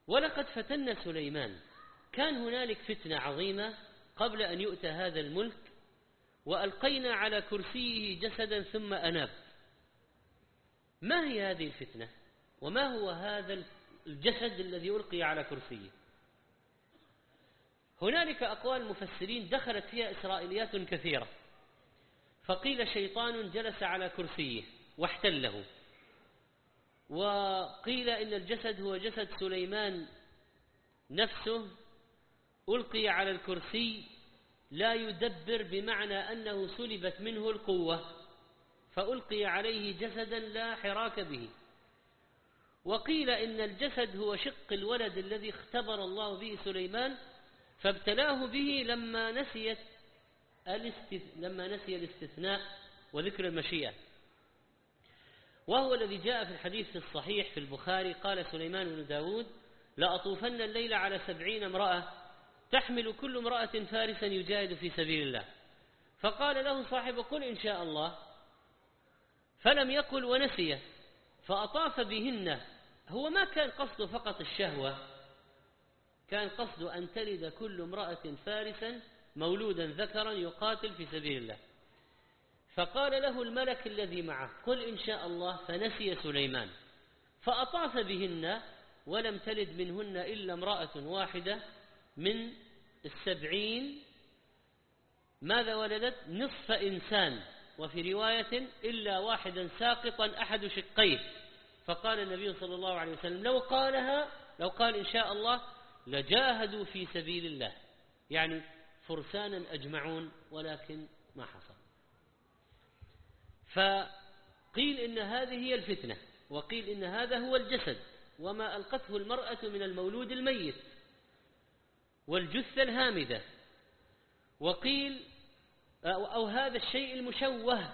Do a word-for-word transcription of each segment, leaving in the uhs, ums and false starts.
ولقد فتنا سليمان، كان هنالك فتنة عظيمة قبل أن يؤتى هذا الملك، وألقينا على كرسيه جسدا ثم أناب. ما هي هذه الفتنة؟ وما هو هذا الجسد الذي ألقي على كرسيه؟ هنالك أقوال مفسرين دخلت فيها إسرائيليات كثيرة. فقيل شيطان جلس على كرسيه واحتله، وقيل إن الجسد هو جسد سليمان نفسه ألقي على الكرسي لا يدبر، بمعنى أنه سلبت منه القوة فألقي عليه جسدا لا حراك به. وقيل إن الجسد هو شق الولد الذي اختبر الله به سليمان فابتلاه به لما نسيت لما نسي الاستثناء وذكر المشيئة، وهو الذي جاء في الحديث الصحيح في البخاري قال سليمان بن داود: لأطوفن الليل على سبعين امرأة تحمل كل امرأة فارسا يجاهد في سبيل الله. فقال له صاحبه: قل إن شاء الله، فلم يقل ونسيه فأطاف بهن. هو ما كان قصده فقط الشهوة، كان قصده أن تلد كل امرأة فارسا مولودا ذكرا يقاتل في سبيل الله. فقال له الملك الذي معه: قل إن شاء الله، فنسي سليمان فأطاف بهن ولم تلد منهن إلا امرأة واحدة من السبعين. ماذا ولدت؟ نصف إنسان، وفي رواية إلا واحدا ساقطا أحد شقيه. فقال النبي صلى الله عليه وسلم: لو قالها لو قال إن شاء الله لجاهدوا في سبيل الله، يعني فرسانا أجمعون، ولكن ما حصل. فقيل إن هذه هي الفتنة، وقيل إن هذا هو الجسد وما ألقته المرأة من المولود الميت والجثة الهامدة، وقيل أو هذا الشيء المشوه،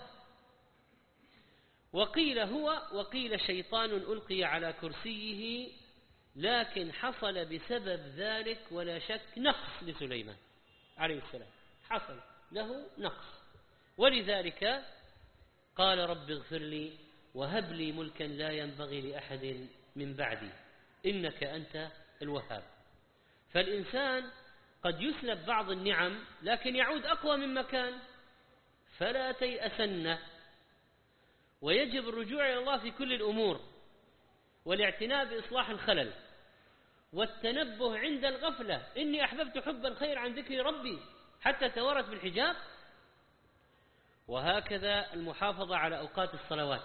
وقيل هو وقيل شيطان ألقي على كرسيه، لكن حصل بسبب ذلك ولا شك نقص لسليمان عليه السلام، حصل له نقص، ولذلك قال: رب اغفر لي وهب لي ملكا لا ينبغي لأحد من بعدي إنك أنت الوهاب. فالإنسان قد يسلب بعض النعم لكن يعود أقوى مما كان، فلا تيأسن، ويجب الرجوع إلى الله في كل الأمور، والاعتناء بإصلاح الخلل، والتنبه عند الغفلة: إني أحببت حب الخير عن ذكر ربي حتى تورت بالحجاب. وهكذا المحافظة على أوقات الصلوات.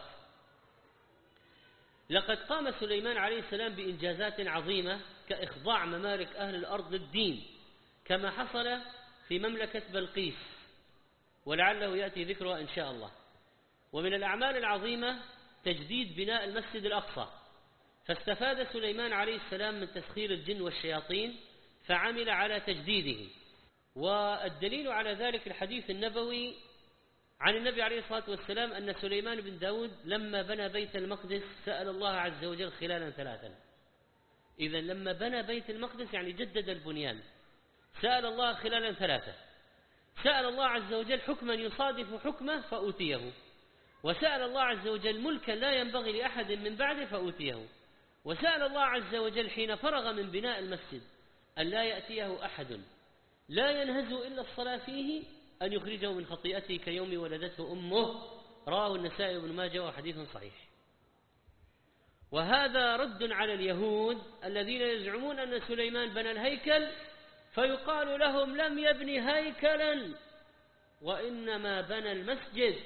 لقد قام سليمان عليه السلام بإنجازات عظيمة كإخضاع ممالك أهل الأرض للدين، كما حصل في مملكة بلقيس، ولعله يأتي ذكرها إن شاء الله. ومن الأعمال العظيمة تجديد بناء المسجد الأقصى، فاستفاد سليمان عليه السلام من تسخير الجن والشياطين فعمل على تجديده. والدليل على ذلك الحديث النبوي عن النبي عليه الصلاة والسلام أن سليمان بن داود لما بنى بيت المقدس سأل الله عز وجل خلالا ثلاثا. إذن لما بنى بيت المقدس يعني جدد البنيان، سأل الله خلالا ثلاثة: سأل الله عز وجل حكما يصادف حكمه فأوتيه، وسأل الله عز وجل ملكا لا ينبغي لأحد من بعده فأوتيه، وسأل الله عز وجل حين فرغ من بناء المسجد أن لا يأتيه أحد لا ينهز إلا الصلاة فيه أن يخرجه من خطيئته كيوم ولدته أمه، رواه النسائي بن ماجه وحديث صحيح. وهذا رد على اليهود الذين يزعمون أن سليمان بنى الهيكل، فيقال لهم: لم يبني هيكلا وإنما بنى المسجد.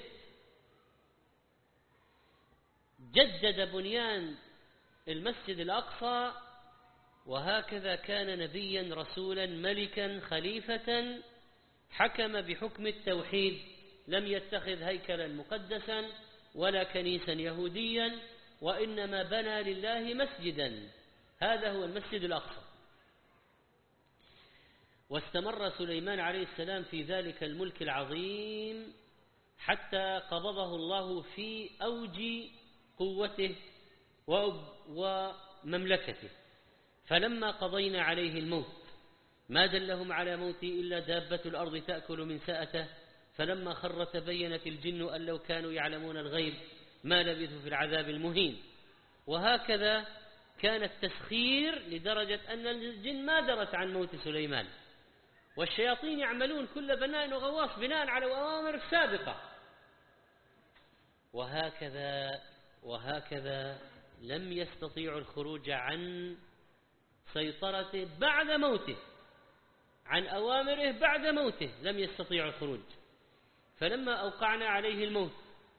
جدد بنيان المسجد الأقصى، وهكذا كان نبيا رسولا ملكا خليفة، حكم بحكم التوحيد، لم يتخذ هيكلا مقدسا ولا كنيسا يهوديا، وإنما بنى لله مسجدا، هذا هو المسجد الأقصى. واستمر سليمان عليه السلام في ذلك الملك العظيم حتى قبضه الله في أوج قوته ومملكته. فلما قضينا عليه الموت ما دلهم على موته إلا دابة الأرض تأكل من سأته، فلما خر تبينت الجن أن لو كانوا يعلمون الغيب ما لبثوا في العذاب المهين. وهكذا كان التسخير لدرجة أن الجن ما درت عن موت سليمان، والشياطين يعملون كل بناء وغواص بناء على الأوامر السابقة. وهكذا وهكذا لم يستطيعوا الخروج عن سيطرته بعد موته، عن أوامره بعد موته لم يستطيعوا الخروج. فلما أوقعنا عليه الموت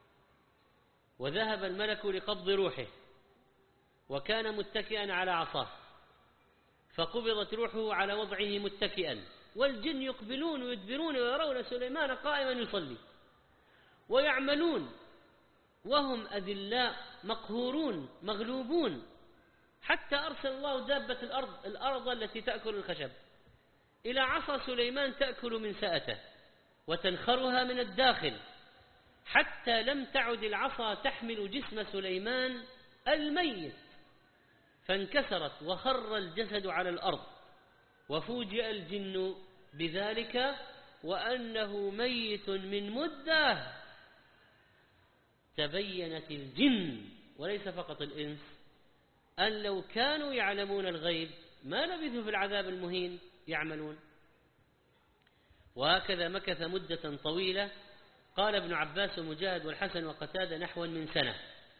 وذهب الملك لقبض روحه وكان متكئا على عصاه، فقبضت روحه على وضعه متكئا، والجن يقبلون ويدبرون ويرون سليمان قائما يصلي ويعملون وهم أذلاء مقهورون مغلوبون، حتى أرسل الله دابة الأرض الأرض التي تأكل الخشب إلى عصا سليمان تأكل من سأته وتنخرها من الداخل، حتى لم تعد العصا تحمل جسم سليمان الميت، فانكسرت وخر الجسد على الأرض، وفوجئ الجن بذلك وأنه ميت من مدة. تبينت الجن وليس فقط الإنس أن لو كانوا يعلمون الغيب ما لبثوا في العذاب المهين يعملون. وهكذا مكث مدة طويلة، قال ابن عباس ومجاهد والحسن وقتادة نحو من سنة،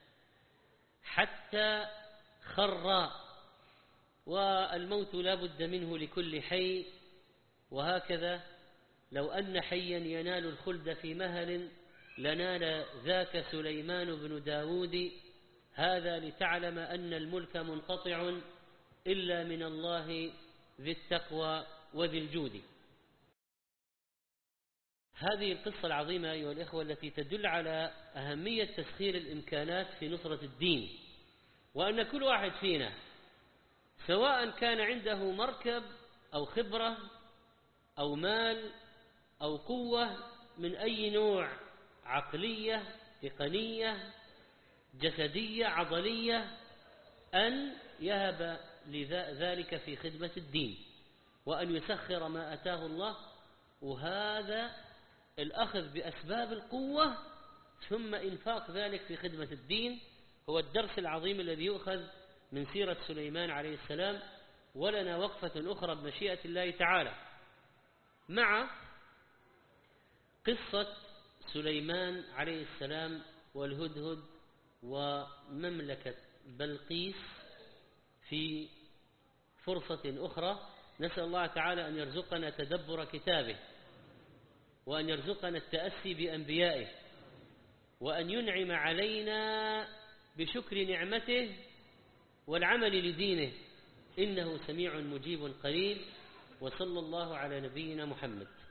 حتى خر، والموت لا بد منه لكل حي. وهكذا لو أن حيا ينال الخلد في مهل لنال ذاك سليمان بن داود، هذا لتعلم أن الملك منقطع إلا من الله ذي التقوى وذي الجود. هذه القصة العظيمة أيها الإخوة التي تدل على أهمية تسخير الإمكانات في نصرة الدين، وأن كل واحد فينا سواء كان عنده مركب أو خبرة أو مال أو قوة من أي نوع، عقلية تقنية جسدية عضلية، أن يهب ذلك في خدمة الدين وأن يسخر ما أتاه الله. وهذا الأخذ بأسباب القوة ثم إنفاق ذلك في خدمة الدين هو الدرس العظيم الذي يؤخذ من سيرة سليمان عليه السلام. ولنا وقفة أخرى بمشيئة الله تعالى مع قصة سليمان عليه السلام والهدهد ومملكة بلقيس في فرصة أخرى. نسأل الله تعالى أن يرزقنا تدبر كتابه، وأن يرزقنا التأسي بأنبيائه، وأن ينعم علينا بشكر نعمته والعمل لدينه، إنه سميع مجيب قريب. وصلى الله على نبينا محمد.